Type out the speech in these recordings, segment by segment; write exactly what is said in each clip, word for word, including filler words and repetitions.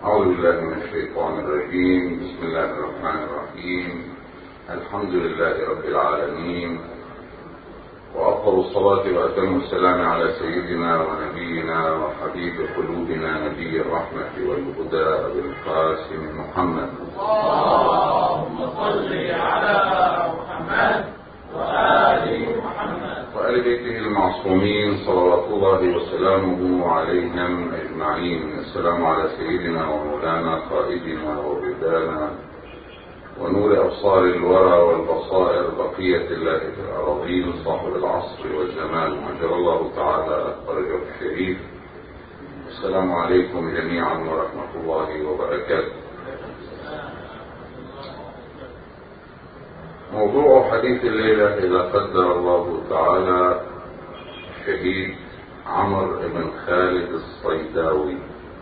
أعوذ بالله من الشيطان الرجيم. بسم الله الرحمن الرحيم. الحمد لله رب العالمين، وأفضل الصلاة وأتم السلام على سيدنا ونبينا وحبيب قلوبنا نبي الرحمة والهدى أبي القاسم محمد. اللهم صل على محمد وآل محمد وآل بيته المعصومين صلوات الله وسلامه عليهم أجمعين. السلام على سيدنا ومولانا قائدنا وبدانا ونور أبصار الورى والبصائر بقية الله في الأراضين صاحب العصر والزمان وجل الله تعالى فرجه الشريف. السلام عليكم جميعا ورحمة الله وبركاته. موضوع حديث الليلة إذا قدر الله تعالى الشهيد عمرو بن خالد الصيداوي.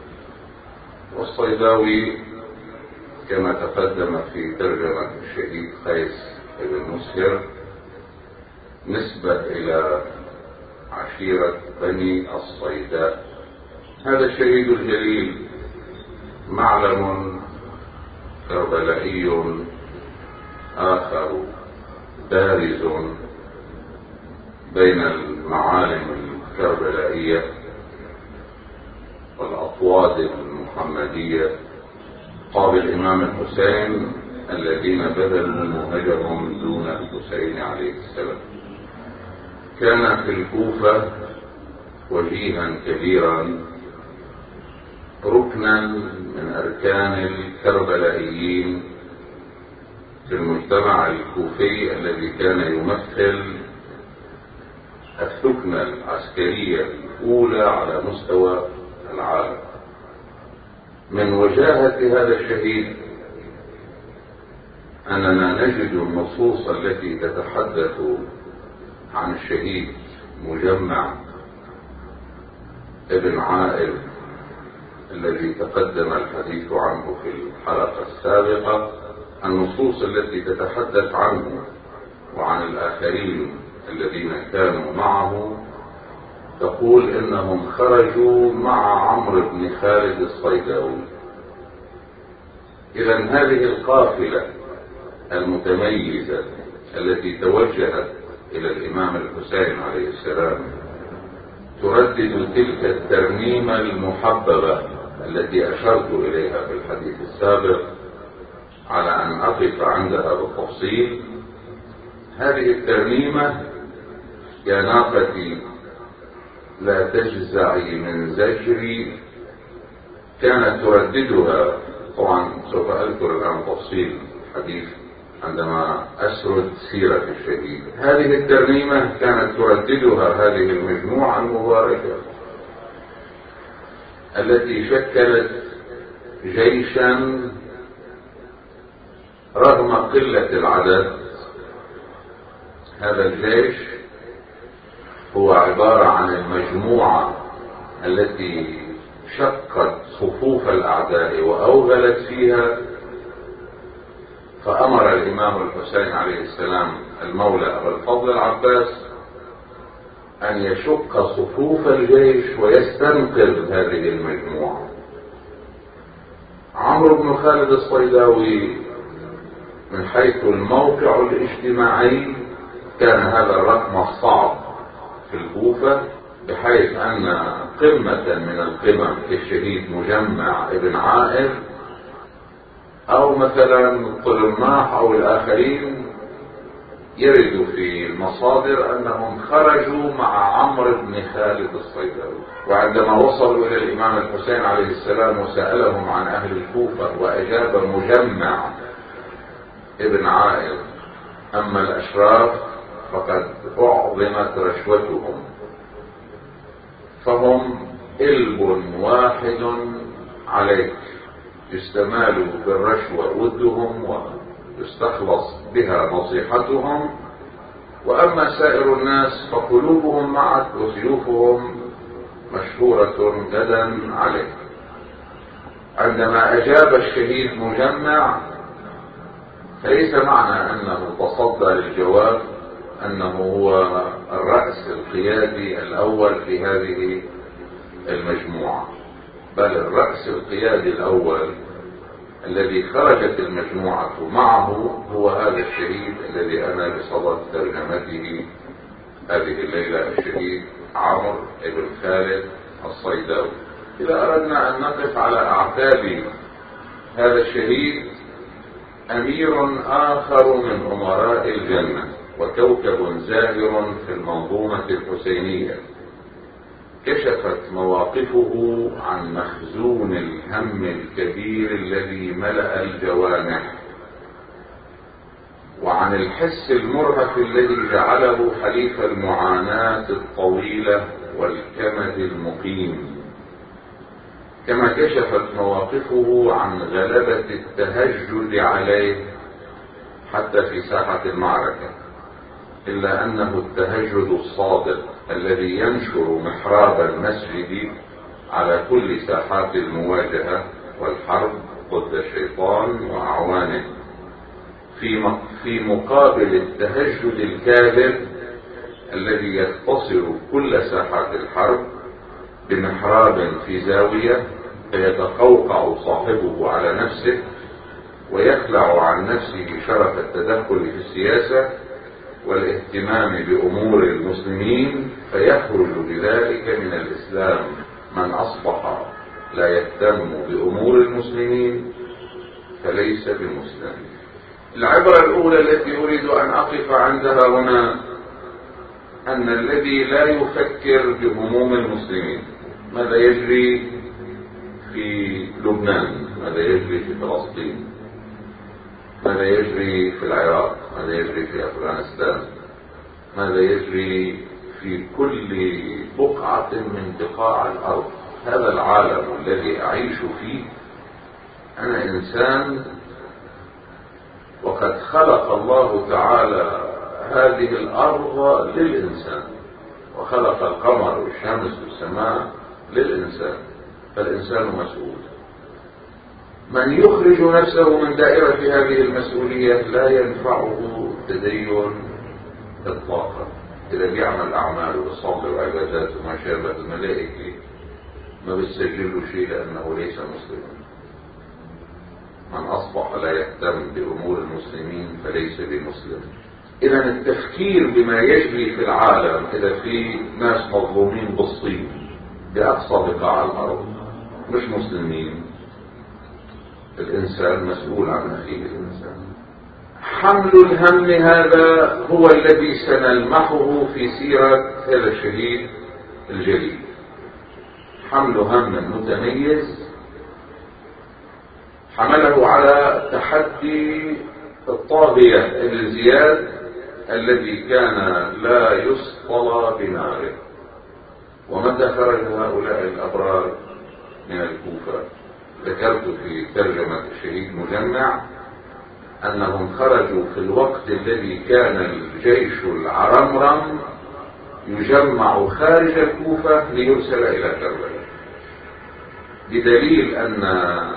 والصيداوي كما تقدم في ترجمة الشهيد قيس بن مسهر نسبة إلى عشيرة بني الصيداء. هذا الشهيد الجليل معلم كربلائي آخر بارز بين المعالم الكربلائية والأطواد المحمدية قابل الإمام الحسين الذين بذلوا مهجرهم دون الحسين عليه السلام. كان في الكوفة وجيها كبيرا ركنا من أركان الكربلائيين في المجتمع الكوفي الذي كان يمثل الثكنة العسكرية الأولى على مستوى العالم. من وجاهة هذا الشهيد أننا نجد النصوص التي تتحدث عن الشهيد مجمع ابن عائل الذي تقدم الحديث عنه في الحلقة السابقة. النصوص التي تتحدث عنه وعن الآخرين الذين كانوا معه تقول إنهم خرجوا مع عمرو بن خالد الصيداوي. إذن هذه القافلة المتميزة التي توجهت إلى الإمام الحسين عليه السلام تردد تلك الترنيمة المحببة التي أشرت إليها في الحديث السابق على أن أقف عندها بالتفصيل. هذه الترنيمة يا ناقتي لا تجزعي من زجري كانت ترددها. طبعا سوف أذكر الآن تفصيل الحديث عندما أسرد سيرة الشهيد. هذه الترنيمة كانت ترددها هذه المجموعة المباركة التي شكلت جيشا رغم قلة العدد. هذا الجيش هو عبارة عن المجموعة التي شقت صفوف الأعداء وأوغلت فيها، فأمر الإمام الحسين عليه السلام المولى أبا الفضل العباس أن يشق صفوف الجيش ويستنقذ هذه المجموعة. عمرو بن خالد الصيداوي من حيث الموقع الاجتماعي كان هذا الرقم الصعب في الكوفة، بحيث أن قمة من القمم كالشهيد مجمع ابن عائل أو مثلا طلماح أو الآخرين يرد في المصادر أنهم خرجوا مع عمرو بن خالد الصيداوي. وعندما وصلوا إلى الإمام الحسين عليه السلام وسألهم عن أهل الكوفة وأجاب مجمع ابن عائل أما الأشراف فقد أعظمت رشوتهم، فهم إلب واحد عليك يستمال بالرشوة ودهم ويستخلص بها نصيحتهم، وأما سائر الناس فقلوبهم معك وسيوفهم مشهورة غدا عليك. عندما أجاب الشهيد مجمع فليس معنى أنه تصدى للجواب أنه هو الرأس القيادي الأول في هذه المجموعة، بل الرأس القيادي الأول الذي خرجت المجموعة معه هو هذا الشهيد الذي أنا بصدد ترجمته هذه الليلة، الشهيد عمرو بن خالد الصيداوي. إذا أردنا أن نقف على أعتاب هذا الشهيد، أمير آخر من أمراء الجنة وكوكب زاهر في المنظومة الحسينية، كشفت مواقفه عن مخزون الهم الكبير الذي ملأ الجوانح، وعن الحس المرهف الذي جعله حليف المعاناة الطويلة والكمد المقيم، كما كشفت مواقفه عن غلبة التهجد عليه حتى في ساحة المعركة، إلا أنه التهجد الصادق الذي ينشر محراب المسجد على كل ساحات المواجهة والحرب ضد الشيطان وأعوانه، في في مقابل التهجد الكاذب الذي يختصر كل ساحات الحرب بمحراب في زاوية فيتقوقع صاحبه على نفسه ويخلع عن نفسه شرف التدخل في السياسة والاهتمام بأمور المسلمين، فيخرج بذلك من الإسلام من أصبح لا يهتم بأمور المسلمين فليس بمسلم. العبرة الأولى التي أريد أن أقف عندها هنا أن الذي لا يفكر بهموم المسلمين، ماذا يجري في لبنان، ماذا يجري في فلسطين، ماذا يجري في العراق، ماذا يجري في أفغانستان، ماذا يجري في كل بقعة من بقاع الأرض، هذا العالم الذي أعيش فيه، أنا إنسان وقد خلق الله تعالى هذه الأرض للإنسان، وخلق القمر والشمس والسماء للإنسان، فالإنسان مسؤول. من يخرج نفسه من دائرة هذه المسؤولية لا ينفعه التدين إطلاقا. إذا بيعمل أعمال ويصلي وعبادات وما شابه الملائكة ما بيسجل شيء لأنه ليس مسلما. من أصبح لا يهتم بأمور المسلمين فليس بمسلم. إذا التفكير بما يجري في العالم، إذا في ناس مظلومين بالصين بأقصى بقاع الأرض مش مسلمين، الإنسان مسؤول عن أخيه الإنسان. حمل الهم هذا هو الذي سنلمحه في سيرة هذا الشهيد الجليل. حمل هم متميز حمله على تحدي الطاغية ابن زياد الذي كان لا يسطل بناره. ومتى خرج هؤلاء الأبرار من الكوفة؟ ذكرت في ترجمة الشهيد مجمع أنهم خرجوا في الوقت الذي كان الجيش العرمرم يجمع خارج الكوفة ليرسل إلى كربلاء، بدليل أن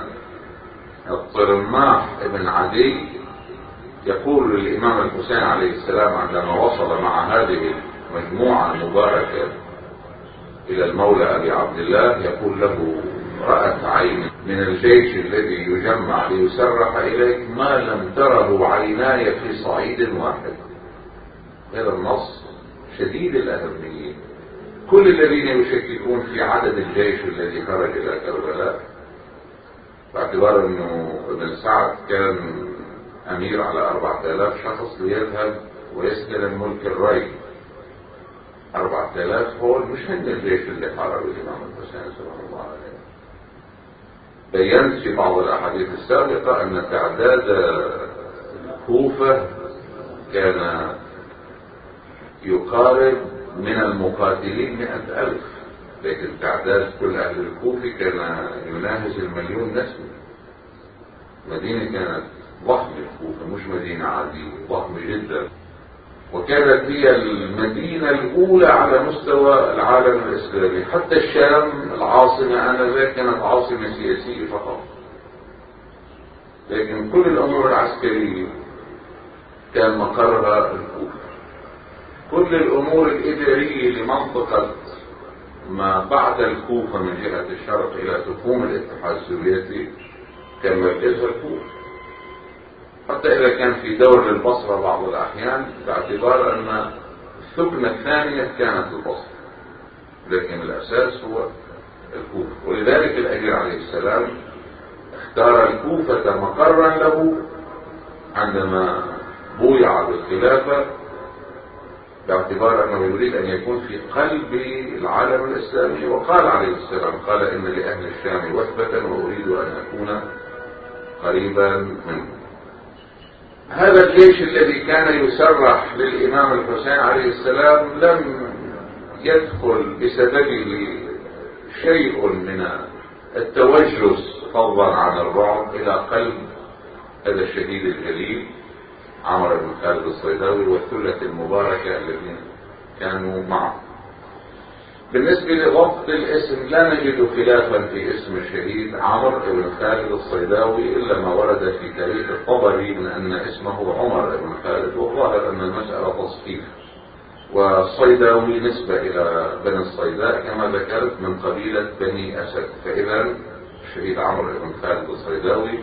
الطرماح ابن عدي يقول للإمام الحسين عليه السلام عندما وصل مع هذه المجموعة المباركة إلى المولى أبي عبد الله، يقول له: رأت عين من الجيش الذي يجمع ليسرح إليك ما لم تره عيناي في صعيد واحد. هذا النص شديد الأهمية. كل الذين يشككون في عدد الجيش الذي خرج إلى كربلاء، باعتبار أنه ابن سعد كان أمير على أربعة آلاف شخص ليذهب ويستلم ملك الري، أربعة آلاف هو مش هن الجيش اللي حارب الإمام الحسين سلام الله عليه. بينت في بعض الأحاديث السابقة أن تعداد الكوفة كان يقارب من المقاتلين مئة ألف، لكن تعداد كل أهل الكوفة كان يناهز المليون نسمة. مدينة كانت ضخمة، الكوفة مش مدينة عادية، ضخمة جدا، وكانت هي المدينة الأولى على مستوى العالم الإسلامي. حتى الشام العاصمة آنذاك كانت عاصمة سياسية فقط، لكن كل الأمور العسكرية كان مقرها الكوفة. كل الأمور الإدارية لمنطقة ما بعد الكوفة من جهة الشرق إلى تخوم الاتحاد السوفيتي كان مركزها الكوفة، حتى إذا كان في دور للبصرة بعض الأحيان باعتبار أن السكنة الثانية كانت البصرة، لكن الأساس هو الكوفة. ولذلك الأمير عليه السلام اختار الكوفة مقرا له عندما بويع بالخلافة، باعتبار أنه يريد أن يكون في قلب العالم الإسلامي. وقال عليه السلام قال إن لأهل الشام وثبة وأريد أن أكون قريبا منه. هذا الجيش الذي كان يسرح للإمام الحسين عليه السلام لم يدخل بسببه شيء من التوجس فضلا عن الرعب إلى قلب هذا الشهيد الجليل عمرو بن خالد الصيداوي والثلة المباركة الذين كانوا معه. بالنسبة لضبط الاسم لا نجد خلافا في اسم الشهيد عمرو بن خالد الصيداوي إلا ما ورد في تاريخ الطبري من أن اسمه عمر بن خالد، والظاهر أن المسألة تصحيف. والصيداوي نسبة إلى بني الصيداء كما ذكرت من قبيلة بني أسد، فإذا الشهيد عمرو بن خالد الصيداوي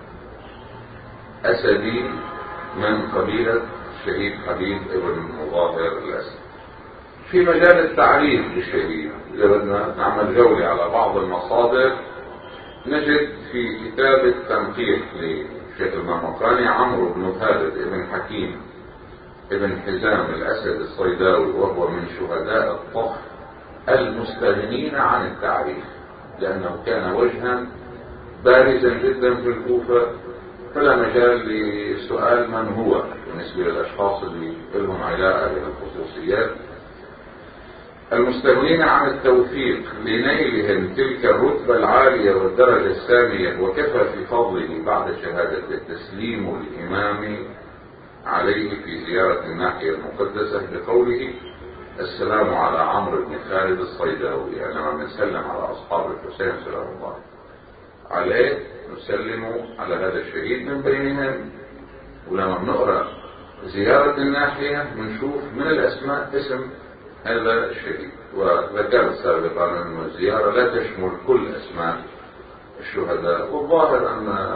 أسدي من قبيلة الشهيد حبيب بن مظاهر الأسد. في مجال التعريف للشهيد إذا بدنا نعمل جولة على بعض المصادر نجد في كتاب التنقيح لشيخ المامقاني عمرو بن خالد بن حكيم ابن حزام الأسد الصيداوي، وهو من شهداء الطف المستغنين عن التعريف، لأنه كان وجها بارزا جدا في الكوفة، فلا مجال لسؤال من هو بالنسبة للأشخاص اللي لهم علاقة بالخصوصيات. المستغنين عن التوثيق لنيلهم تلك الرتبة العالية والدرجة السامية، وكفى في فضله بعد شهادة التسليم الإمام عليه في زيارة الناحية المقدسة بقوله السلام على عمرو بن خالد الصيداوي. يعني لما نسلم على أصحاب الحسين سلام الله عليه نسلم على هذا الشهيد من بينهم. ولما بنقرأ زيارة الناحية بنشوف من الأسماء اسم هذا الشهيد. وذكرت سابقا أن الزيارة لا تشمل كل أسماء الشهداء، والظاهر أن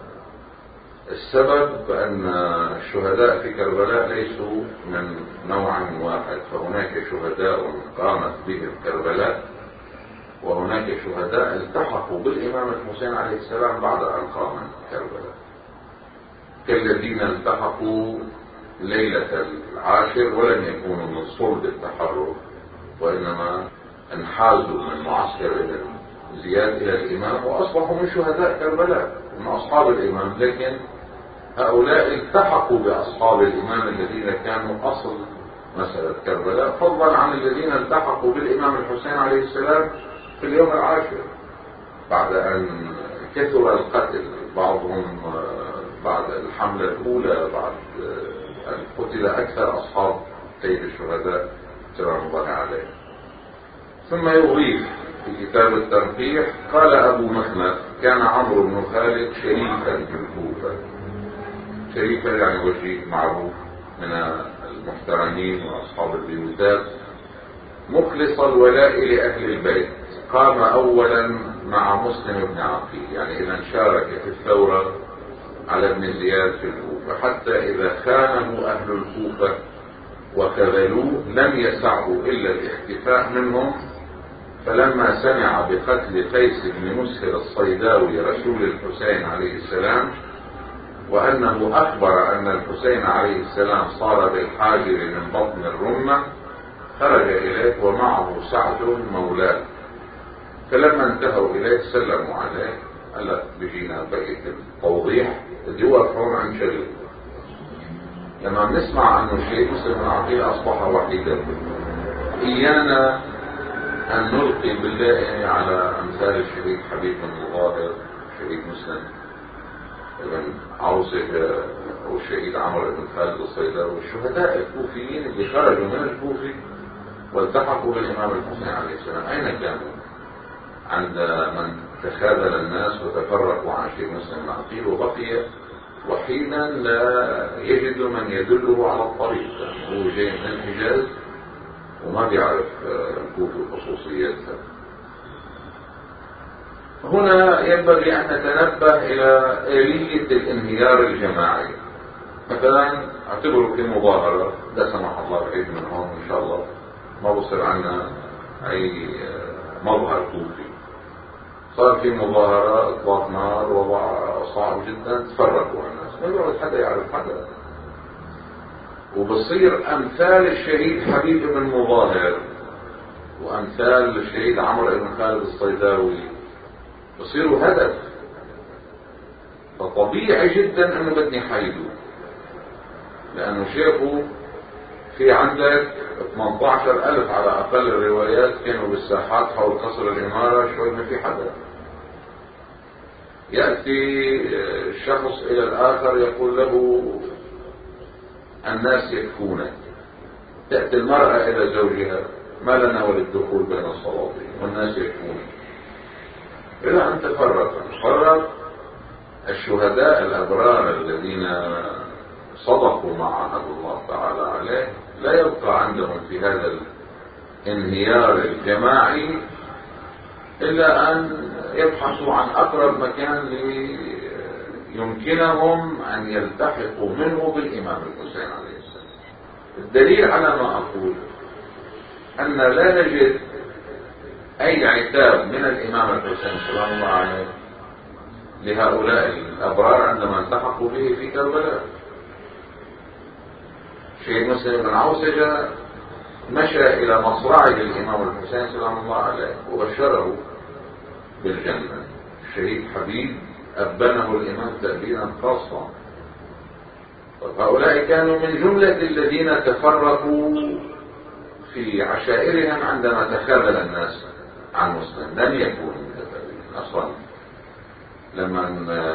السبب أن الشهداء في كربلاء ليسوا من نوع واحد، فهناك شهداء قامت بهم كربلاء، وهناك شهداء التحقوا بالإمام الحسين عليه السلام بعد أن قام كربلاء، كالذين التحقوا ليلة العاشر ولم يكونوا من صلب التحرر، وإنما انحازوا من معسكر ابن زياد إلى الإمام وأصبحوا من شهداء كربلاء من أصحاب الإمام. لكن هؤلاء التحقوا بأصحاب الإمام الذين كانوا أصل مسألة كربلاء، فضلا عن الذين التحقوا بالإمام الحسين عليه السلام في اليوم العاشر بعد أن كثر القتل، بعضهم بعد الحملة الأولى بعد أن قتل أكثر أصحاب سيد الشهداء سلام الله عليه. ثم يضيف في كتاب التنقيح قال أبو مخنف كان عمرو بن خالد شريفا في الكوفة. شريفا يعني وجيه معروف من المحترمين وأصحاب البيوتات، مخلص الولاء لأهل البيت، قام أولا مع مسلم بن عقيل، يعني إذا شارك في الثورة على ابن زياد في الكوفة، حتى إذا خانه أهل الكوفة وخذلوه لم يسعوا إلا الاختفاء منهم. فلما سمع بقتل قيس بن مسهر الصيداوي رسول الحسين عليه السلام، وأنه أخبر أن الحسين عليه السلام صار بالحاجر من بطن الرمة، خرج إليه ومعه سعد مولاه، فلما انتهوا إليه سلموا عليه. هلا بيجينا بقية التوضيح اللي هو مفهوم عن شغل. لما بنسمع أنه الشيخ مسلم بن عقيل أصبح وحيدا، إيانا أن نلقي بالله على أمثال الشهيد حبيب بن مظاهر، الشهيد مسلم بن عوصة، والشهيد عمرو بن خالد الصيداوي، والشهداء الكوفيين اللي خرجوا من الكوفة والتحقوا بالإمام الحسين عليه السلام. أين كانوا عند من تخاذل الناس وتفرقوا عن الشيخ مسلم بن عقيل، وبقي وحيدا لا يجد من يدله على الطريق؟ يعني هو جاي من الحجاز وما بيعرف الكوفة خصوصيتها. هنا ينبغي أن نتنبه إلى آلية الانهيار الجماعي. مثلا اعتبروا في مظاهرة لا سمح الله بعيد من هون إن شاء الله ما بصير عنا أي مظهر كوفي، صار في مظاهرة اطلاق نار وضع صعب جدا، تفرقوا الناس ما يقعد حدا يعرف حدا، وبصير أمثال الشهيد حبيب بن مظاهر وأمثال الشهيد عمرو بن خالد الصيداوي بصيروا هدف. فطبيعي جدا انه بدني حيدوا، لانه شافوا في عندك ثمانية عشر ألف على اقل الروايات كانوا بالساحات حول قصر الامارة، شوي ما في حدا. يأتي الشخص الى الاخر يقول له الناس يكفونك، تأتي المرأة الى زوجها ما لنا وللدخول بين الصلاتين والناس يكفونك، إلى أن تفرق فرق الشهداء الأبرار الذين صدقوا ما عهدوا الله تعالى عليه، لا يبقى عندهم في هذا الانهيار الجماعي إلا أن يبحثوا عن أقرب مكان يمكنهم أن يلتحقوا منه بالإمام الحسين عليه السلام. الدليل على ما أقول أن لا نجد أي عتاب من الإمام الحسين سلام الله عليه لهؤلاء الأبرار عندما التحقوا به في كربلاء. شيخ مسلم بن عوسجة مشى إلى مصرعه الإمام الحسين سلام الله عليه وبشره بالجنة. الشهيد حبيب أبنه الإمام تأبينا خاصا. هؤلاء كانوا من جملة الذين تفرقوا في عشائرهم عندما تخاذل الناس عن مسلم، لم يكونوا متفرقين أصلا. لما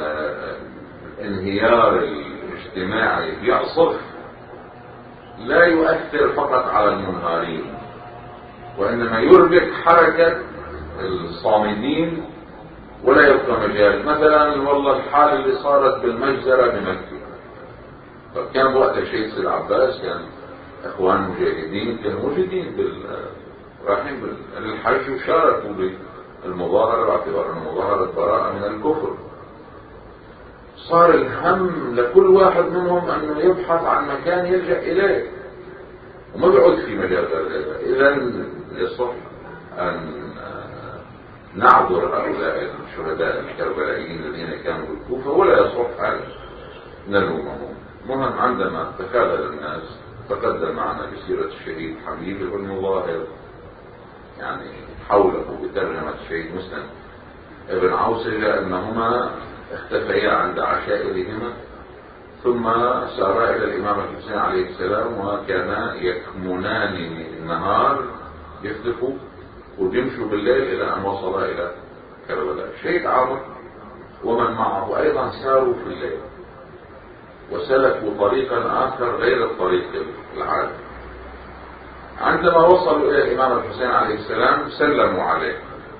الانهيار الاجتماعي يعصف لا يؤثر فقط على المنهارين، وإنما يربك حركة الصامدين ولا يبقى مجال. مثلا والله الحال اللي صارت بالمجزرة بمكة، فكان وقت الشيخ سيد عباس كان اخوان مجاهدين كانوا موجودين بال رايحين للحج وشاركوا بالمظاهرة باعتبار انه مظاهرة براءة من الكفر. صار الهم لكل واحد منهم انه يبحث عن مكان يلجأ اليه وما بيعود في مجال غير هذا. اذا يصح ان نعذر هؤلاء الشهداء الكربلائيين الذين كانوا بالكوفة ولا يصح ان نلومهم. مهم عندما تخاذل الناس تقدم معنا بسيرة الشهيد حبيب بن مظاهر يعني حوله بترجمة الشهيد مسلم ابن عوسجة أنهما اختفيا عند عشائرهما ثم سارا إلى الإمام الحسين عليه السلام وكانا يكمنان النهار يختفوا ويمشوا بالليل إلى أن وصلا إلى كربلاء. الشهيد عمرو ومن معه أيضا ساروا في الليل وسلكوا طريقا آخر غير الطريق العادي. عندما وصلوا إلى الإمام الحسين عليه السلام سلموا عليه.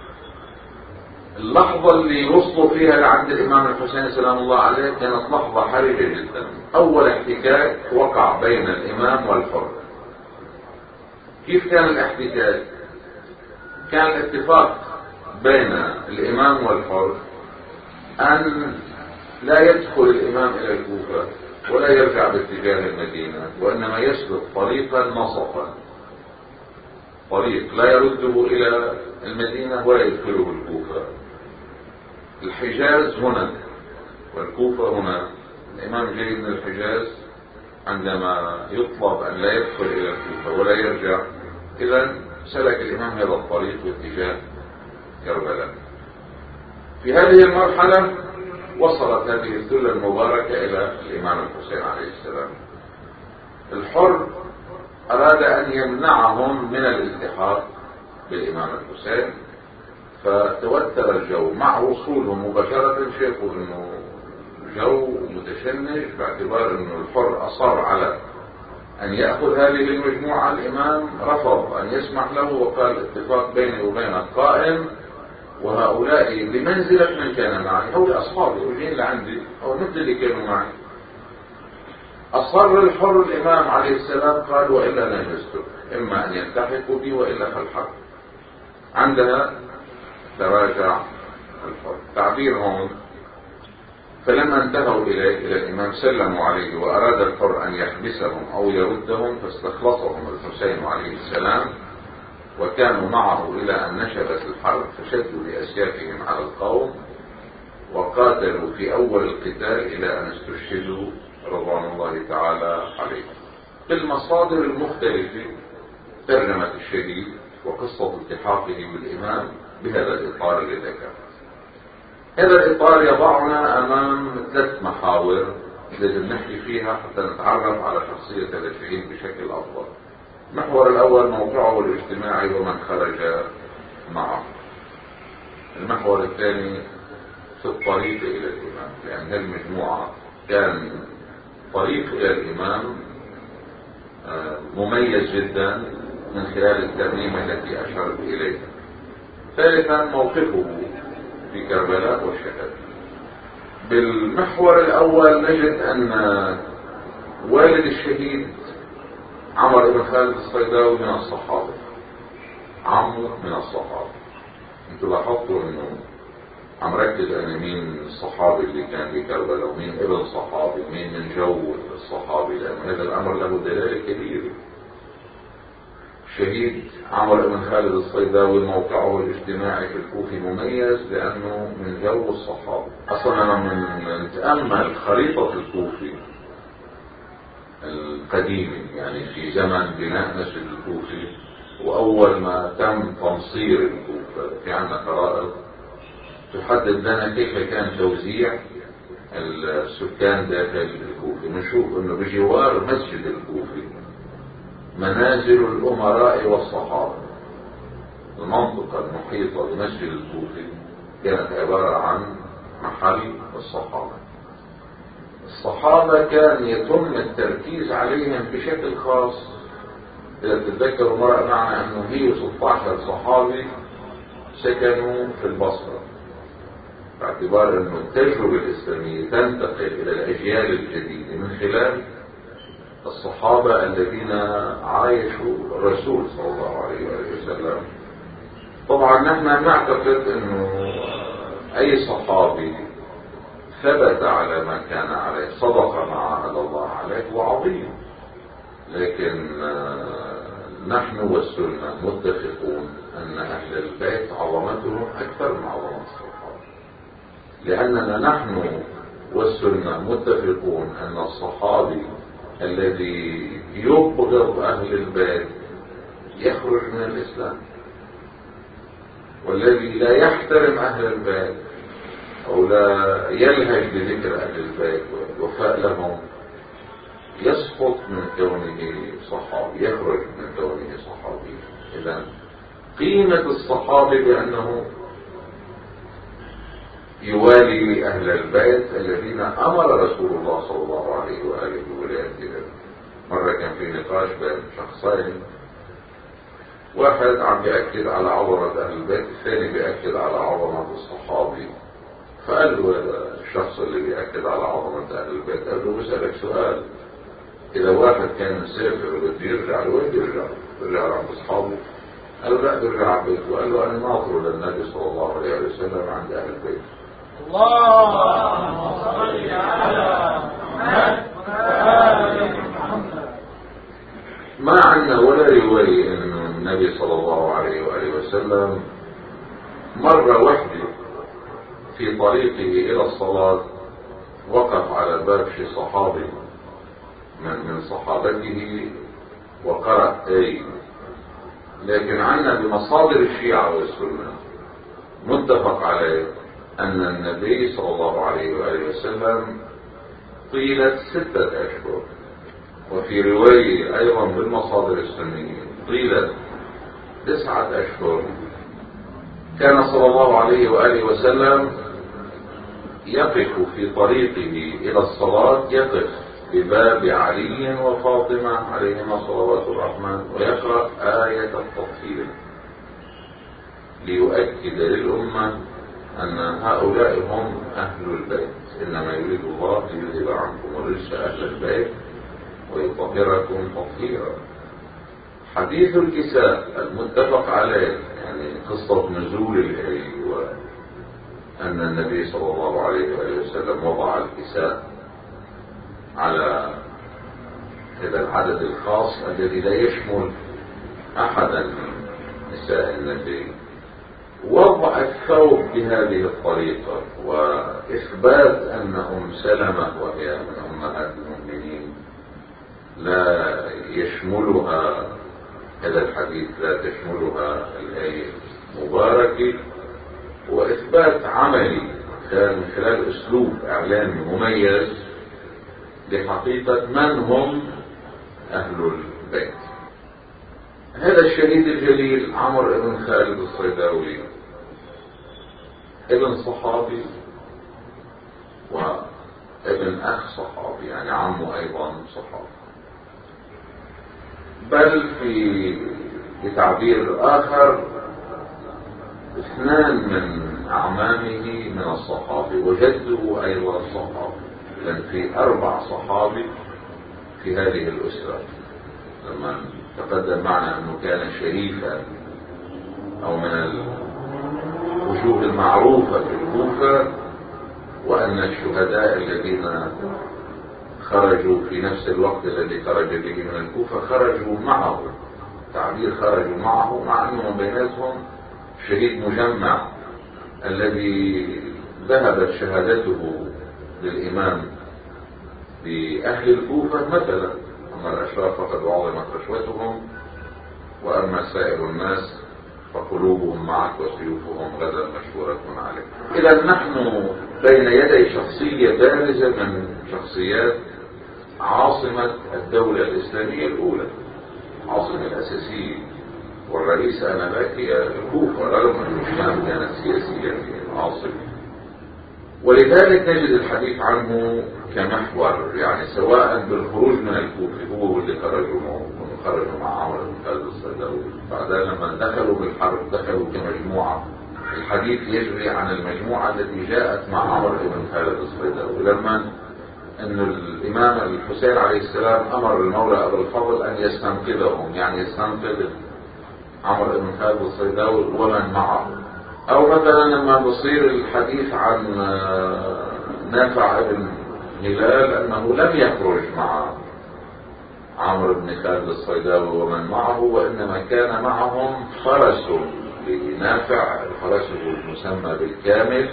اللحظة اللي وصلوا فيها لعند الإمام الحسين سلام الله عليه كانت لحظة حرجة جدا. أول احتكاك وقع بين الإمام والحر. كيف كان الاحتكاك؟ كان الاتفاق بين الإمام والحر أن لا يدخل الإمام إلى الكوفة ولا يرجع باتجاه المدينة، وإنما يسلك طريقا نصفا، طريق لا يرده إلى المدينة ولا يدخله الكوفة. الحجاز هنا والكوفة هنا. الإمام جاي من الحجاز عندما يطلب أن لا يدخل إلى الكوفة ولا يرجع، إذا سلك الإمام هذا الطريق باتجاه كربلاء. في هذه المرحلة وصلت هذه الثلة المباركة إلى الإمام الحسين عليه السلام. الحر أراد أن يمنعهم من الالتحاق بالإمام الحسين، فتوتر الجو. مع وصولهم مباشرة شافوا أنه جو متشنج باعتبار أنه الحر أصر على أن يأخذ هذه المجموعة. الإمام رفض أن يسمح له وقال الاتفاق بيني وبينك قائم، وهؤلاء بمنزلة من كان معي، هؤلاء أصحابي وجين لعندي أو مثل اللي كانوا معي. أصر الحر الإمام عليه السلام قال وإلا نجزته، إما أن يلتحقوا بي وإلا فالحرب. عندها تراجع الحر. تعبير هون: فلما انتهوا إليه إلى الإمام سلموا عليه وأراد الحر أن يحبسهم أو يردهم، فاستخلصهم الحسين عليه السلام وكانوا معه إلى أن نشبت الحرب، فشدوا بأسيافهم على القوم وقاتلوا في أول القتال إلى أن استشهدوا رضوان الله تعالى عليهم. في المصادر المختلفة ترجمة الشهيد وقصة التحاقه بالإمام بهذا الإطار اللي ذكر. هذا الإطار يضعنا أمام ثلاث محاور لازم نحكي فيها حتى نتعرف على شخصية هذا الشهيد بشكل أفضل. المحور الأول موقعه الاجتماعي ومن خرج معه. المحور الثاني في الطريق إلى الإمام، لأن هذه المجموعة كان طريق إلى الإمام مميز جدا من خلال الترميمة التي أشرت إليها. ثالثا موقفه في كربلاء والشهادة. بالمحور الأول نجد أن والد الشهيد عمر بن خالد الصيداوي من الصحابة، عمه من الصحابة. انتوا لاحظتوا انه عم ركز انا مين الصحابي اللي كان في كربلاء ومين ابن صحابي ومين من جو الصحابي، لأن هذا الأمر له دلالة كبيرة. شهيد عمر بن خالد الصيداوي موقعه الاجتماعي في الكوفة مميز لأنه من جو الصحابة. أصلا لما نتأمل خريطة الكوفة القديمة، يعني في زمن بناء مسجد الكوفة وأول ما تم تمصير الكوفة، في عندنا خرائط تحدد لنا كيف كان توزيع السكان داخل الكوفة. بنشوف انه بجوار مسجد الكوفة منازل الامراء والصحابة. المنطقة المحيطة بمسجد الكوفة كانت عبارة عن محل الصحابة. الصحابة كان يتم التركيز عليهم بشكل خاص. إذا تتذكروا مرة معنا أنه هي ستة عشر صحابي سكنوا في البصرة، باعتبار أنه التجربة الإسلامية تنتقل إلى الأجيال الجديدة من خلال الصحابة الذين عايشوا الرسول صلى الله عليه وسلم. طبعا نحن نعتقد أنه أي صحابي ثبت على ما كان عليه، صدق ما عهد الله عليه، هو عظيم. لكن نحن والسنة متفقون أن أهل البيت عظمتهم أكثر من عظمة الصحابة، لأننا نحن والسنة متفقون أن الصحابي الذي يبغض أهل البيت يخرج من الإسلام، والذي لا يحترم أهل البيت أو لا يلهج بذكر أهل البيت والوفاء لهم يسقط من كونه صحابي، يخرج من كونه صحابي. إذن قيمة الصحابي بأنه يوالي أهل البيت الذين أمر رسول الله صلى الله عليه وآله وسلم. مرة كان في نقاش بين شخصين، واحد عم بيأكد على عظمة أهل البيت، الثاني بيأكد على عظمة الصحابي. فقال له الشخص اللي بيأكد على عظمة أهل البيت، قال له بسألك سؤال، إذا واحد كان مسافر وبده يرجع لوين يرجع؟ يرجع عند أصحابه؟ قال له لا، بيرجع على بيته. وقال له أنا ناظر للنبي صلى الله عليه وسلم عند أهل البيت. اللهم صل على محمد وآل محمد. ما عندنا ولا رواية إنه النبي صلى الله عليه وآله وسلم مرة واحدة في طريقه إلى الصلاة وقف على باب شي صحابي من من صحابته وقرأ آية. لكن عندنا بمصادر الشيعة والسنة متفق عليه أن النبي صلى الله عليه وآله وسلم طيلة ستة أشهر، وفي رواية أيضا بالمصادر السنية طيلة تسعة أشهر كان صلى الله عليه وآله وسلم يقف في طريقه إلى الصلاة، يقف بباب علي وفاطمة عليهما صلوات الرحمن ويقرأ آية التطهير ليؤكد للأمة أن هؤلاء هم أهل البيت، إنما يريد الله ليذهب عنكم الرجس أهل البيت ويطهركم تطهيرا. حديث الكساء المتفق عليه، يعني قصة نزول الآية وأن النبي صلى الله عليه وآله وسلم وضع الكساء على هذا العدد الخاص الذي لا يشمل أحدا من نساء النبي. وضع الثوب بهذه الطريقة وإثبات أن أم سلمة وهي من أمهات المؤمنين لا يشملها هذا الحديث، لا تشملها الآية المباركة، وإثبات عملي كان من خلال أسلوب إعلامي مميز لحقيقة من هم أهل البيت. هذا الشهيد الجليل عمرو بن خالد الصيداوي ابن صحابي وابن أخ صحابي، يعني عمه أيضا صحابي، بل في بتعبير آخر اثنان من أعمامه من الصحابة وجده أيضا صحابي. لأن في أربع صحابي في هذه الأسرة. لما تقدم معنا أنه كان شريفا أو من الوجوه المعروفة في الكوفة، وأن الشهداء الذين خرجوا في نفس الوقت الذي خرج به من الكوفة خرجوا معه، تعبير خرجوا معه، مع أنه بيناتهم شهيد مجمع الذي ذهبت شهادته للإمام بأهل الكوفة مثلا. أما الأشراف فقد عظمت رشوتهم، وأما سائر الناس فقلوبهم معك وسيوفهم غدا مشهورة عليك. إذا نحن بين يدي شخصية بارزة من شخصيات عاصمة الدولة الإسلامية الأولى، عاصمة الأساسية، والرئيس آنذاك هي الكوفة، رغم أن الشام كانت سياسيا عاصمة. ولذلك نجد الحديث عنه كمحور، يعني سواء بالخروج من الكوفة، هو اللي خرجوا خرجوا مع عمرو بن خالد الصيداوي، بعدين لما دخلوا بالحرب دخلوا كمجموعة. الحديث يجري عن المجموعة التي جاءت مع عمرو بن خالد الصيداوي لما أن الإمام الحسين عليه السلام أمر المولى أبو الفضل أن يستنقذهم، يعني يستنقذ عمرو بن خالد الصيداوي ومن معه. أو مثلا لما بصير الحديث عن نافع بن هلال أنه لم يخرج مع عمرو بن خالد الصيداوي ومن معه، وإنما كان معهم فرس لنافع، فرسه المسمى بالكامل،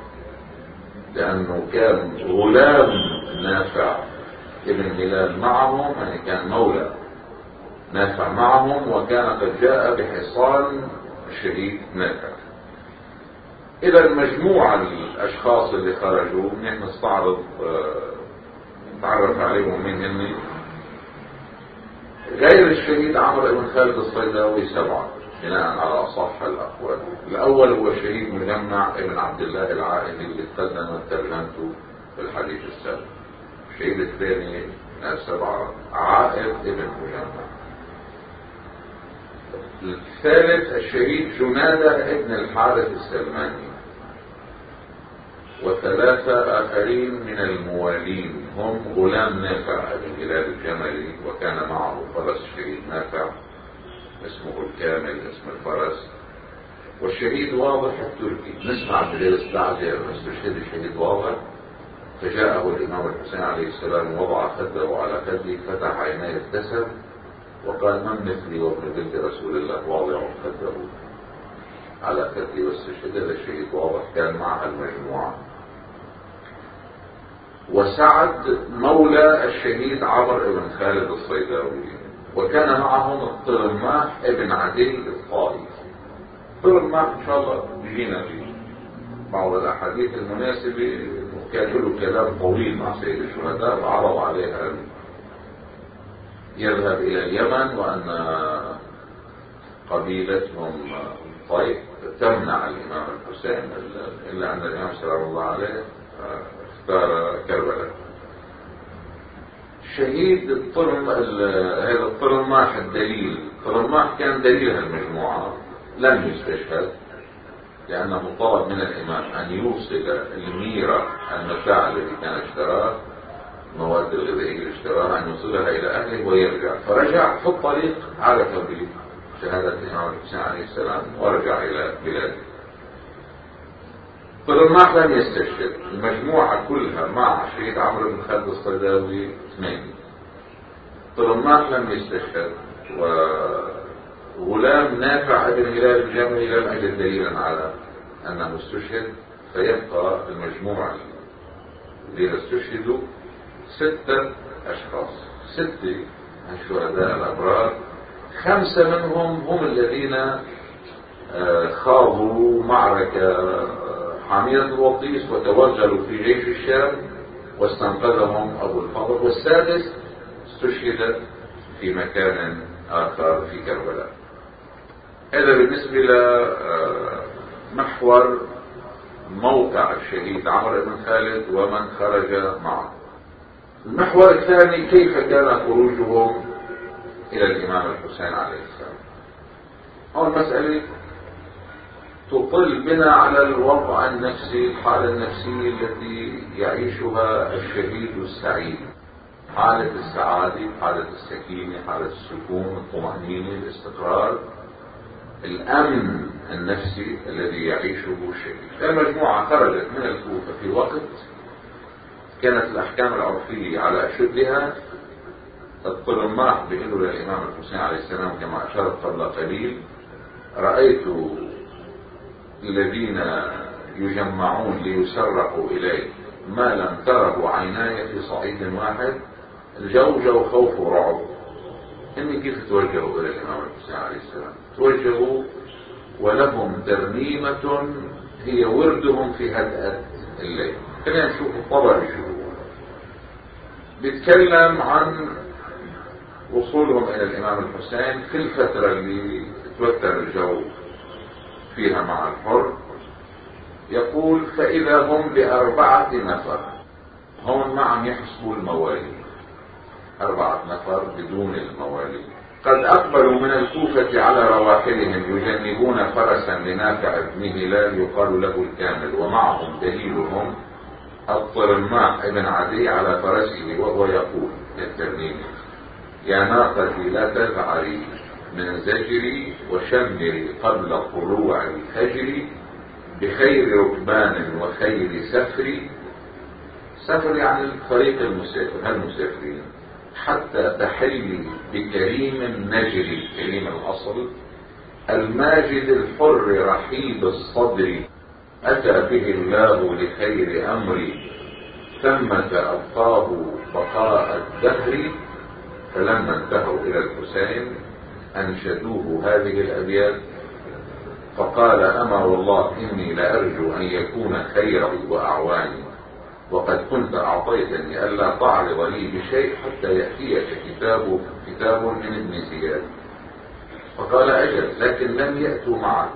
لأنه كان غلام نافع ابن هلال معهم، يعني كان مولى نافع معهم، وكان قد جاء بحصان الشهيد نافع. إذا مجموعة الأشخاص اللي خرجوا نحن نستعرض نتعرف عليهم من هن. غير الشهيد عمرو بن خالد الصيداوي سبعة بناء على أصح الأقوال. الأول هو شهيد مجمع ابن عبد الله العائلي اللي تقدمت ترجمته في الحديث السابق. الشهيد الثاني من السبعة عائد ابن مجمع. الثالث الشهيد جنادة ابن الحارث السلماني. وثلاثة آخرين من الموالين هم غلام نافع بن هلال الجملي، وكان معه فرس الشهيد نافع اسمه الكامل اسم الفرس، والشهيد واضح التركي. نسمع بغير استعجل استشهد الشهيد واضح، فجاءه الإمام الحسين عليه السلام وضع خده على خده، فتح عينيه ابتسم وقال: من مثلي وابن بنت رسول الله واضع خده على خده واستشهد. هذا الشهيد واضح كان مع المجموعة. وسعد مولى الشهيد عمرو بن خالد الصيداوي، وكان معهم الطرماح ابن عدي الطائي. الطرماح ان شاء الله بيجينا في بعض الاحاديث المناسبة، وكان له كلام طويل مع سيد الشهداء وعرض عليها ان يذهب الى اليمن، وان قبيلتهم طيب تمنع الامام الحسين، الا ان الامام سلام الله عليه اختار كربلاء. شهيد الطرم هذا الطرماح الدليل، الطرماح كان دليل هالمجموعة، لم يستشهد لأنه طلب من الإمام أن يوصل الميرة المتاع الذي كان اشتراه المواد الغذائية اللي اشتراها أن يوصلها إلى أهله ويرجع. فرجع في الطريق عرف بشهادة الإمام الحسين عليه السلام ورجع إلى بلاده. طلماح لم يستشهد، المجموعة كلها مع شهيد عمرو بن خالد الصيداوي اثنين. طلماح لم يستشهد، وغلام نافع ابن هلال الجمعي لم أجد دليلا على أنه استشهد، فيبقى المجموعة الذين استشهدوا ستة أشخاص، ستة الشهداء الأبرار. خمسة منهم هم الذين خاضوا معركة حامية الوطيس وتوغلوا في جيش الشام واستنقذهم أبو الفضل، والسادس استشهد في مكان آخر في كربلاء. هذا بالنسبة لمحور موقع الشهيد عمرو بن خالد ومن خرج معه. المحور الثاني كيف كان خروجهم إلى الإمام الحسين عليه السلام. هون مسألة تطل بنا على الوضع النفسي، الحالة النفسية التي يعيشها الشهيد السعيد، حالة السعادة، حالة السكينة، حالة السكون، الطمأنينة، الاستقرار، الأمن النفسي الذي يعيشه الشهيد. المجموعة خرجت من الكوفة في وقت كانت الأحكام العرفية على أشدها. الطلماح بيقولوا للإمام الحسين عليه السلام كما أشرت قبل قليل: رأيت الذين يجمعون ليسرقوا إليه ما لم تره عيناي في صعيد واحد، الجو جو خوف ورعب. إني كيف توجهوا إلى الإمام الحسين عليه السلام؟ توجهوا ولهم ترنيمة هي وردهم في هدأة الليل. خلينا نشوف الطبري شو بيتكلم عن وصولهم إلى الإمام الحسين في الفترة اللي توتر الجو فيها مع الحر. يقول: فإذا هم بأربعة نفر، هم معهم يحسبوا الموالي، أربعة نفر بدون الموالي، قد أقبلوا من الكوفة على رواحلهم يجنبون فرسا لنافع بن هلال يقال له الكامل، ومعهم دليلهم الطرماح ابن عدي على فرسه وهو يقول للترنيم: يا ناقتي لا تذعري من زجري وشمري قبل طلوع الفجر، بخير ركبان وخير سفري. سفر يعني الفريق المسافر، هالمسافرين، حتى تحلي بكريم نجري، كريم الأصل، الماجد الحر رحيب الصدر، أتى به الله لخير أمري، ثمة أبقاه بقاء الدهر. فلما انتهوا إلى الحسين أنشدوه هذه الأبيات، فقال: أما والله إني لأرجو أن يكون خيري وأعواني، وقد كنت أعطيتني ألا تعرض لي بشيء حتى يأتيك كتاب كتاب من ابن زياد. فقال: أجل، لكن لم يأتوا معك.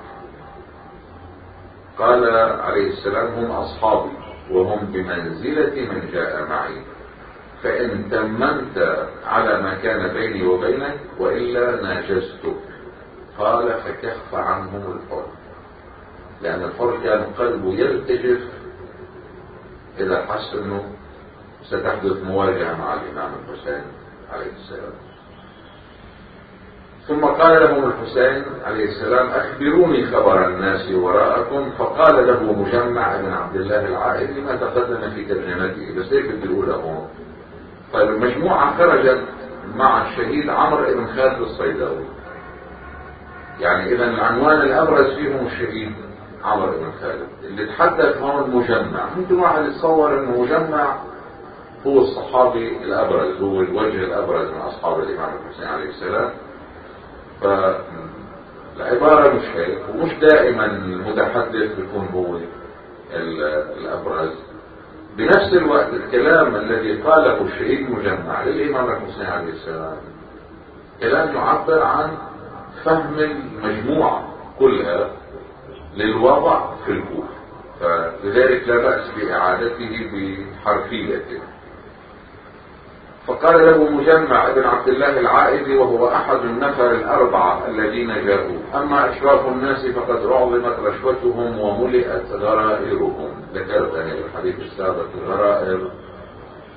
قال عليه السلام: هم أصحابي وهم بمنزلة من جاء معي، فإن تممت على ما كان بيني وبينك وإلا ناجزتك. قال: فكف عنهم الحر، لأن الحر كان قلبه يرتجف إذا حس أنه ستحدث مواجهة مع الإمام الحسين عليه السلام. ثم قال لهم الحسين عليه السلام: أخبروني خبر الناس وراءكم. فقال له مجمع بن عبد الله العائلي ما تقدم في ترجمته، بس هيك بدي أقول لهم. طيب، المجموعة خرجت مع الشهيد عمرو بن خالد الصيداوي، يعني إذا العنوان الأبرز فيهم الشهيد عمرو بن خالد. اللي تحدث هون مجمع، ممكن واحد يتصور أنه مجمع هو الصحابي الأبرز، هو الوجه الأبرز من أصحاب الإمام الحسين عليه السلام. فالعبارة مش هيك، ومش دائما المتحدث بيكون هو الأبرز. بنفس الوقت الكلام الذي قاله الشهيد مجمع للإمام الحسين عليه السلام كلام يعبر عن فهم المجموعة كلها للوضع في الكوفة، فلذلك لا بأس بإعادته بحرفيته. فقال له مجمع ابن عبد الله العائدي وهو أحد النفر الأربعة الذين جاءوا: أما أشراف الناس فقد أعظمت رشوتهم وملئت غرائرهم. ذكرت أنا الحديث السابق الغرائر